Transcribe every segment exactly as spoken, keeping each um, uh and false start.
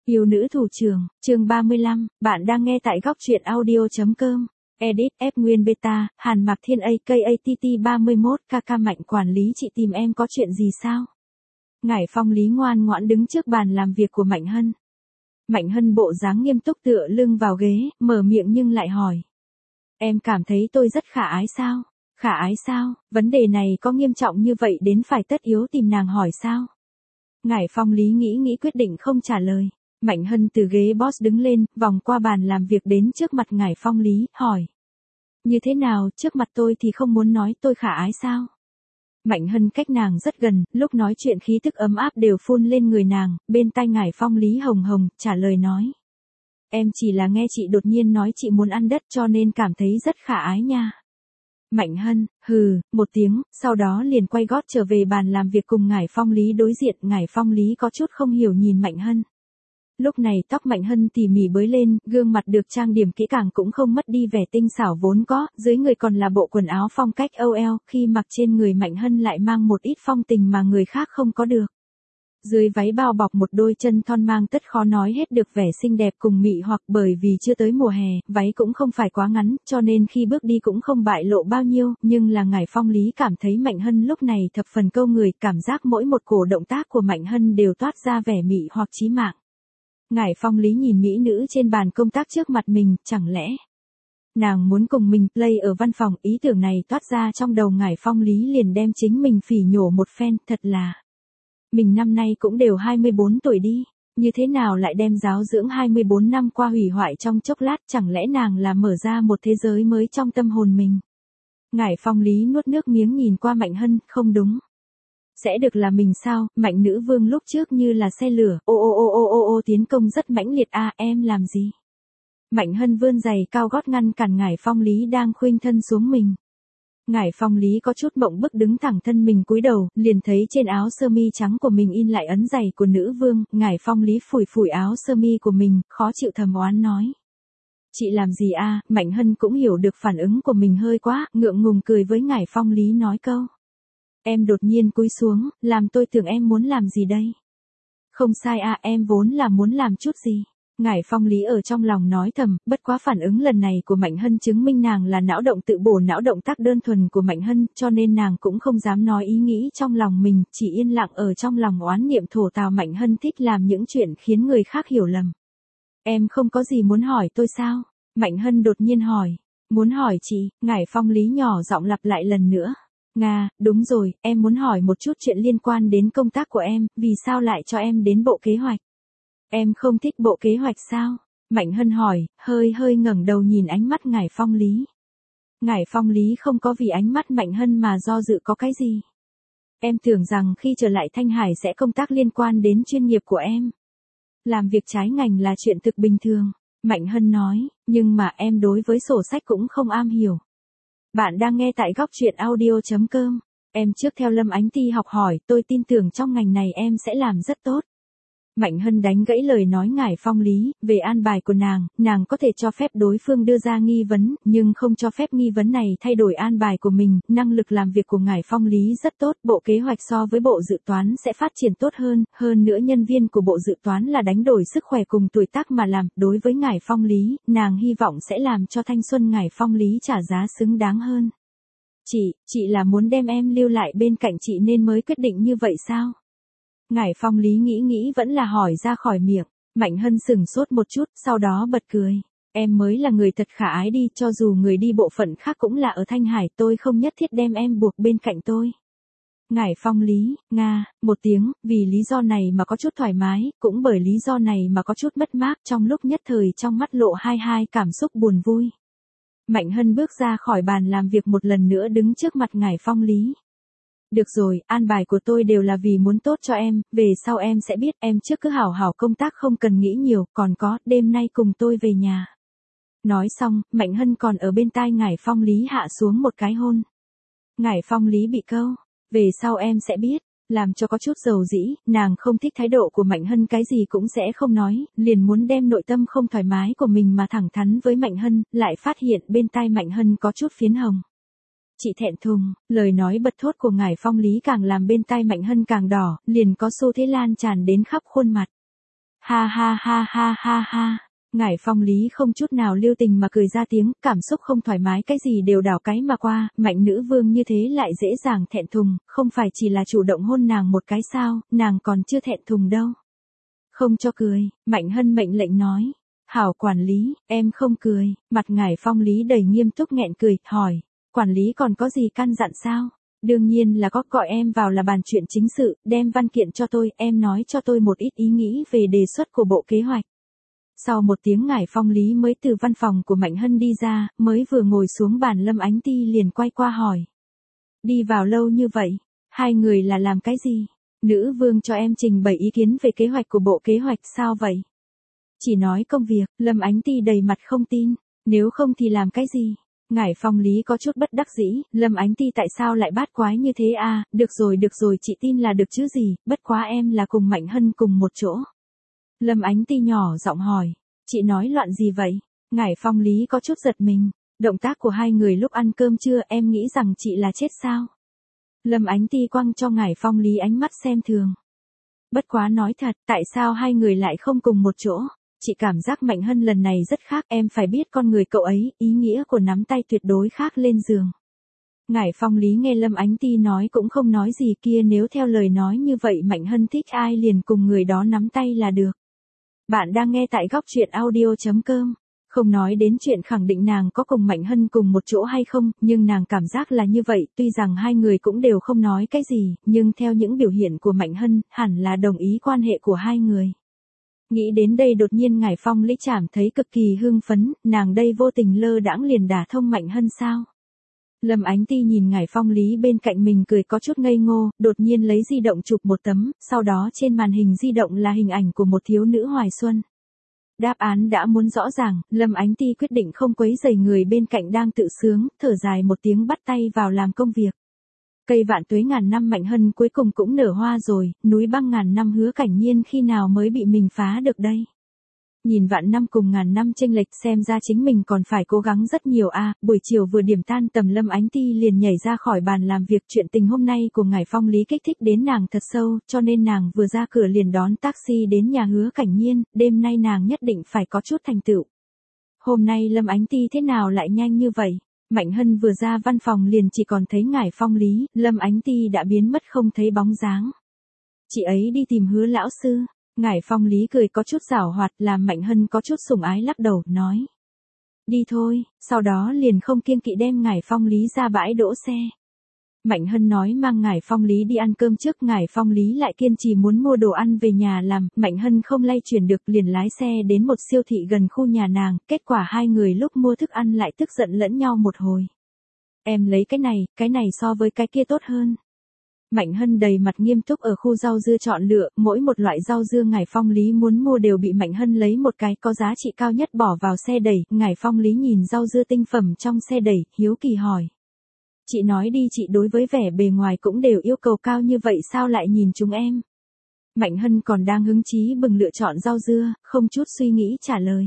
Yêu nữ thủ trưởng, chương ba mươi lăm, bạn đang nghe tại góc truyện audio chấm com. Edit, F Nguyên Beta, Hàn Mạc Thiên A K A T T ba mươi mốt, ca ca Mạnh quản lý chị tìm em có chuyện gì sao? Ngải Phong Lý ngoan ngoãn đứng trước bàn làm việc của Mạnh Hân. Mạnh Hân bộ dáng nghiêm túc tựa lưng vào ghế, mở miệng nhưng lại hỏi. Em cảm thấy tôi rất khả ái sao? Khả ái sao? Vấn đề này có nghiêm trọng như vậy đến phải tất yếu tìm nàng hỏi sao? Ngải Phong Lý nghĩ nghĩ quyết định không trả lời. Mạnh Hân từ ghế boss đứng lên, vòng qua bàn làm việc đến trước mặt Ngải Phong Lý, hỏi. Như thế nào, trước mặt tôi thì không muốn nói tôi khả ái sao? Mạnh Hân cách nàng rất gần, lúc nói chuyện khí thức ấm áp đều phun lên người nàng, bên tai Ngải Phong Lý hồng hồng, trả lời nói. Em chỉ là nghe chị đột nhiên nói chị muốn ăn đất cho nên cảm thấy rất khả ái nha. Mạnh Hân, hừ, một tiếng, sau đó liền quay gót trở về bàn làm việc cùng Ngải Phong Lý đối diện. Ngải Phong Lý có chút không hiểu nhìn Mạnh Hân. Lúc này tóc Mạnh Hân tỉ mỉ bới lên, gương mặt được trang điểm kỹ càng cũng không mất đi vẻ tinh xảo vốn có, dưới người còn là bộ quần áo phong cách O L, khi mặc trên người Mạnh Hân lại mang một ít phong tình mà người khác không có được. Dưới váy bao bọc một đôi chân thon mang tất khó nói hết được vẻ xinh đẹp cùng mị hoặc, bởi vì chưa tới mùa hè, váy cũng không phải quá ngắn, cho nên khi bước đi cũng không bại lộ bao nhiêu, nhưng là Ngải Phong Lý cảm thấy Mạnh Hân lúc này thập phần câu người, cảm giác mỗi một cổ động tác của Mạnh Hân đều toát ra vẻ mị hoặc chí mạng. Ngải Phong Lý nhìn mỹ nữ trên bàn công tác trước mặt mình, chẳng lẽ nàng muốn cùng mình play ở văn phòng? Ý tưởng này toát ra trong đầu Ngải Phong Lý liền đem chính mình phỉ nhổ một phen, thật là mình năm nay cũng đều hai mươi bốn tuổi đi, như thế nào lại đem giáo dưỡng hai mươi bốn năm qua hủy hoại trong chốc lát, chẳng lẽ nàng là mở ra một thế giới mới trong tâm hồn mình? Ngải Phong Lý nuốt nước miếng nhìn qua Mạnh Hân, không đúng. Sẽ được là mình sao? Mạnh nữ vương lúc trước như là xe lửa, ô ô ô ô ô ô tiến công rất mãnh liệt a, à, em làm gì? Mạnh Hân vươn giày cao gót ngăn cản Ngải Phong Lý đang khuynh thân xuống mình. Ngải Phong Lý có chút mộng bức đứng thẳng thân mình cúi đầu, liền thấy trên áo sơ mi trắng của mình in lại ấn giày của nữ vương. Ngải Phong Lý phủi phủi áo sơ mi của mình, khó chịu thầm oán nói. Chị làm gì a? À? Mạnh Hân cũng hiểu được phản ứng của mình hơi quá, ngượng ngùng cười với Ngải Phong Lý nói câu. Em đột nhiên cúi xuống, làm tôi tưởng em muốn làm gì đây? Không sai à, em vốn là muốn làm chút gì. Ngải Phong Lý ở trong lòng nói thầm, bất quá phản ứng lần này của Mạnh Hân chứng minh nàng là não động tự bổ não động tác đơn thuần của Mạnh Hân, cho nên nàng cũng không dám nói ý nghĩ trong lòng mình, chỉ yên lặng ở trong lòng oán niệm thổ tào Mạnh Hân thích làm những chuyện khiến người khác hiểu lầm. Em không có gì muốn hỏi tôi sao? Mạnh Hân đột nhiên hỏi. Muốn hỏi chị? Ngải Phong Lý nhỏ giọng lặp lại lần nữa. Nga, đúng rồi, em muốn hỏi một chút chuyện liên quan đến công tác của em, vì sao lại cho em đến bộ kế hoạch? Em không thích bộ kế hoạch sao? Mạnh Hân hỏi, hơi hơi ngẩng đầu nhìn ánh mắt Ngải Phong Lý. Ngải Phong Lý không có vì ánh mắt Mạnh Hân mà do dự có cái gì. Em tưởng rằng khi trở lại Thanh Hải sẽ công tác liên quan đến chuyên nghiệp của em. Làm việc trái ngành là chuyện thực bình thường. Mạnh Hân nói, nhưng mà em đối với sổ sách cũng không am hiểu. Bạn đang nghe tại góc truyện audio chấm com. Em trước theo Lâm Ánh Ti học hỏi, tôi tin tưởng trong ngành này em sẽ làm rất tốt. Mạnh Hân đánh gãy lời nói Ngải Phong Lý, về an bài của nàng, nàng có thể cho phép đối phương đưa ra nghi vấn, nhưng không cho phép nghi vấn này thay đổi an bài của mình. Năng lực làm việc của Ngải Phong Lý rất tốt, bộ kế hoạch so với bộ dự toán sẽ phát triển tốt hơn, hơn nữa nhân viên của bộ dự toán là đánh đổi sức khỏe cùng tuổi tác mà làm. Đối với Ngải Phong Lý, nàng hy vọng sẽ làm cho thanh xuân Ngải Phong Lý trả giá xứng đáng hơn. Chị, chị là muốn đem em lưu lại bên cạnh chị nên mới quyết định như vậy sao? Ngải Phong Lý nghĩ nghĩ vẫn là hỏi ra khỏi miệng. Mạnh Hân sừng sốt một chút, sau đó bật cười. Em mới là người thật khả ái đi, cho dù người đi bộ phận khác cũng là ở Thanh Hải, tôi không nhất thiết đem em buộc bên cạnh tôi. Ngải Phong Lý, Nga, một tiếng, vì lý do này mà có chút thoải mái, cũng bởi lý do này mà có chút mất mát, trong lúc nhất thời trong mắt lộ hai hai cảm xúc buồn vui. Mạnh Hân bước ra khỏi bàn làm việc một lần nữa đứng trước mặt Ngải Phong Lý. Được rồi, an bài của tôi đều là vì muốn tốt cho em, về sau em sẽ biết, em trước cứ hảo hảo công tác không cần nghĩ nhiều, còn có, đêm nay cùng tôi về nhà. Nói xong, Mạnh Hân còn ở bên tai Ngải Phong Lý hạ xuống một cái hôn. Ngải Phong Lý bị câu, về sau em sẽ biết, làm cho có chút dầu dĩ, nàng không thích thái độ của Mạnh Hân cái gì cũng sẽ không nói, liền muốn đem nội tâm không thoải mái của mình mà thẳng thắn với Mạnh Hân, lại phát hiện bên tai Mạnh Hân có chút phiến hồng. Chị thẹn thùng, lời nói bật thốt của Ngải Phong Lý càng làm bên tai Mạnh Hân càng đỏ, liền có xu thế lan tràn đến khắp khuôn mặt. Ha ha ha ha ha ha. Ngải Phong Lý không chút nào lưu tình mà cười ra tiếng, cảm xúc không thoải mái cái gì đều đảo cái mà qua, Mạnh nữ vương như thế lại dễ dàng thẹn thùng, không phải chỉ là chủ động hôn nàng một cái sao, nàng còn chưa thẹn thùng đâu. Không cho cười, Mạnh Hân mệnh lệnh nói. Hảo quản lý, em không cười, mặt Ngải Phong Lý đầy nghiêm túc nghẹn cười, hỏi, quản lý còn có gì căn dặn sao? Đương nhiên là có, gọi em vào là bàn chuyện chính sự, đem văn kiện cho tôi, em nói cho tôi một ít ý nghĩ về đề xuất của bộ kế hoạch. Sau một tiếng Ngải Phong Lý mới từ văn phòng của Mạnh Hân đi ra, mới vừa ngồi xuống bàn Lâm Ánh Ti liền quay qua hỏi. Đi vào lâu như vậy, hai người là làm cái gì? Nữ vương cho em trình bày ý kiến về kế hoạch của bộ kế hoạch sao vậy? Chỉ nói công việc, Lâm Ánh Ti đầy mặt không tin, nếu không thì làm cái gì? Ngải Phong Lý có chút bất đắc dĩ, Lâm Ánh Ti tại sao lại bát quái như thế à, được rồi được rồi chị tin là được chứ gì, bất quá em là cùng Mạnh Hân cùng một chỗ. Lâm Ánh Ti nhỏ giọng hỏi, chị nói loạn gì vậy? Ngải Phong Lý có chút giật mình, động tác của hai người lúc ăn cơm trưa em nghĩ rằng chị là chết sao? Lâm Ánh Ti quăng cho Ngải Phong Lý ánh mắt xem thường. Bất quá nói thật, tại sao hai người lại không cùng một chỗ? Chị cảm giác Mạnh Hân lần này rất khác, em phải biết con người cậu ấy, ý nghĩa của nắm tay tuyệt đối khác lên giường. Ngải Phong Lý nghe Lâm Ánh Ti nói cũng không nói gì kia, nếu theo lời nói như vậy Mạnh Hân thích ai liền cùng người đó nắm tay là được. Bạn đang nghe tại góc truyện audio chấm com. Không nói đến chuyện khẳng định nàng có cùng Mạnh Hân cùng một chỗ hay không, nhưng nàng cảm giác là như vậy, tuy rằng hai người cũng đều không nói cái gì, nhưng theo những biểu hiện của Mạnh Hân, hẳn là đồng ý quan hệ của hai người. Nghĩ đến đây đột nhiên Ngải Phong Lý cảm thấy cực kỳ hưng phấn, nàng đây vô tình lơ đãng liền đả thông Mạnh Hân sao? Lâm Ánh Ti nhìn Ngải Phong Lý bên cạnh mình cười có chút ngây ngô, đột nhiên lấy di động chụp một tấm, sau đó trên màn hình di động là hình ảnh của một thiếu nữ hoài xuân. Đáp án đã muốn rõ ràng, Lâm Ánh Ti quyết định không quấy rầy người bên cạnh đang tự sướng, thở dài một tiếng bắt tay vào làm công việc. Cây vạn tuế ngàn năm Mạnh Hân cuối cùng cũng nở hoa rồi, núi băng ngàn năm Hứa Cảnh Nhiên khi nào mới bị mình phá được đây? Nhìn vạn năm cùng ngàn năm chênh lệch xem ra chính mình còn phải cố gắng rất nhiều a. À, buổi chiều vừa điểm tan tầm Lâm Ánh Ti liền nhảy ra khỏi bàn làm việc, chuyện tình hôm nay của Ngải Phong Lý kích thích đến nàng thật sâu, cho nên nàng vừa ra cửa liền đón taxi đến nhà Hứa Cảnh Nhiên, đêm nay nàng nhất định phải có chút thành tựu. Hôm nay Lâm Ánh Ti thế nào lại nhanh như vậy? Mạnh Hân vừa ra văn phòng liền chỉ còn thấy Ngải Phong Lý, Lâm Ánh Ti đã biến mất không thấy bóng dáng. Chị ấy đi tìm Hứa lão sư. Ngải Phong Lý cười có chút giảo hoạt, làm Mạnh Hân có chút sủng ái lắc đầu, nói. Đi thôi, sau đó liền không kiêng kỵ đem Ngải Phong Lý ra bãi đỗ xe. Mạnh Hân nói mang Ngải Phong Lý đi ăn cơm trước, Ngải Phong Lý lại kiên trì muốn mua đồ ăn về nhà làm, Mạnh Hân không lay chuyển được liền lái xe đến một siêu thị gần khu nhà nàng, kết quả hai người lúc mua thức ăn lại tức giận lẫn nhau một hồi. Em lấy cái này, cái này so với cái kia tốt hơn. Mạnh Hân đầy mặt nghiêm túc ở khu rau dưa chọn lựa, mỗi một loại rau dưa Ngải Phong Lý muốn mua đều bị Mạnh Hân lấy một cái có giá trị cao nhất bỏ vào xe đẩy, Ngải Phong Lý nhìn rau dưa tinh phẩm trong xe đẩy, hiếu kỳ hỏi. Chị nói đi, chị đối với vẻ bề ngoài cũng đều yêu cầu cao như vậy sao lại nhìn chúng em? Mạnh Hân còn đang hứng chí bừng lựa chọn rau dưa, không chút suy nghĩ trả lời.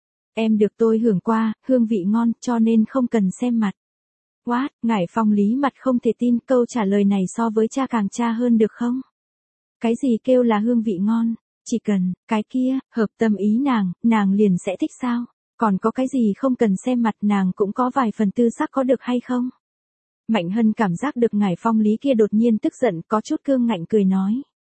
Em được tôi hưởng qua, hương vị ngon, cho nên không cần xem mặt. What, Ngải Phong Lý mặt không thể tin, câu trả lời này so với cha càng cha hơn được không? Cái gì kêu là hương vị ngon? Chỉ cần, cái kia, hợp tâm ý nàng, nàng liền sẽ thích sao? Còn có cái gì không cần xem mặt nàng cũng có vài phần tư sắc có được hay không? Mạnh Hân cảm giác được Ngải Phong Lý kia đột nhiên tức giận, có chút cương ngạnh cười nói.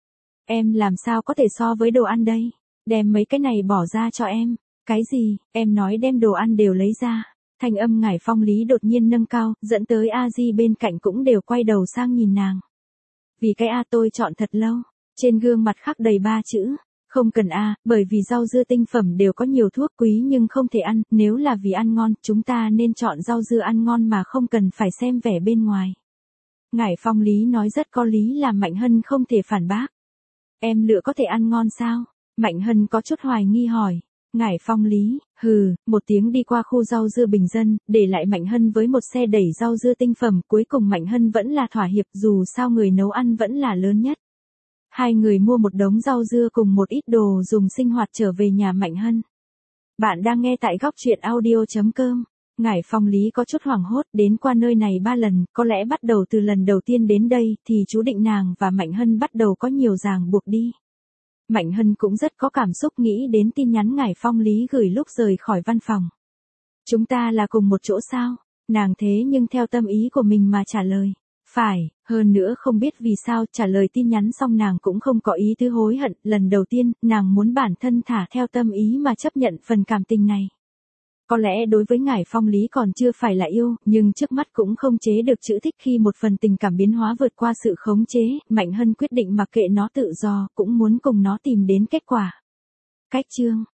Em làm sao có thể so với đồ ăn đây? Đem mấy cái này bỏ ra cho em. Cái gì, em nói đem đồ ăn đều lấy ra. Thanh âm Ngải Phong Lý đột nhiên nâng cao, dẫn tới A Di bên cạnh cũng đều quay đầu sang nhìn nàng. Vì cái A tôi chọn thật lâu, trên gương mặt khắc đầy ba chữ. Không cần A, bởi vì rau dưa tinh phẩm đều có nhiều thuốc quý nhưng không thể ăn, nếu là vì ăn ngon, chúng ta nên chọn rau dưa ăn ngon mà không cần phải xem vẻ bên ngoài. Ngải Phong Lý nói rất có lý làm Mạnh Hân không thể phản bác. Em lựa có thể ăn ngon sao? Mạnh Hân có chút hoài nghi hỏi. Ngải Phong Lý, hừ, một tiếng đi qua khu rau dưa bình dân, để lại Mạnh Hân với một xe đẩy rau dưa tinh phẩm, cuối cùng Mạnh Hân vẫn là thỏa hiệp dù sao người nấu ăn vẫn là lớn nhất. Hai người mua một đống rau dưa cùng một ít đồ dùng sinh hoạt trở về nhà Mạnh Hân. Bạn đang nghe tại góc truyện audio chấm com. Ngải Phong Lý có chút hoảng hốt, đến qua nơi này ba lần, có lẽ bắt đầu từ lần đầu tiên đến đây thì chú định nàng và Mạnh Hân bắt đầu có nhiều ràng buộc đi. Mạnh Hân cũng rất có cảm xúc nghĩ đến tin nhắn Ngải Phong Lý gửi lúc rời khỏi văn phòng. Chúng ta là cùng một chỗ sao? Nàng thế nhưng theo tâm ý của mình mà trả lời. Phải, hơn nữa không biết vì sao trả lời tin nhắn xong nàng cũng không có ý tứ hối hận, lần đầu tiên, nàng muốn bản thân thả theo tâm ý mà chấp nhận phần cảm tình này. Có lẽ đối với Ngải Phong Lý còn chưa phải là yêu, nhưng trước mắt cũng không chế được chữ thích khi một phần tình cảm biến hóa vượt qua sự khống chế, Mạnh Hân quyết định mặc kệ nó tự do, cũng muốn cùng nó tìm đến kết quả. Cách chương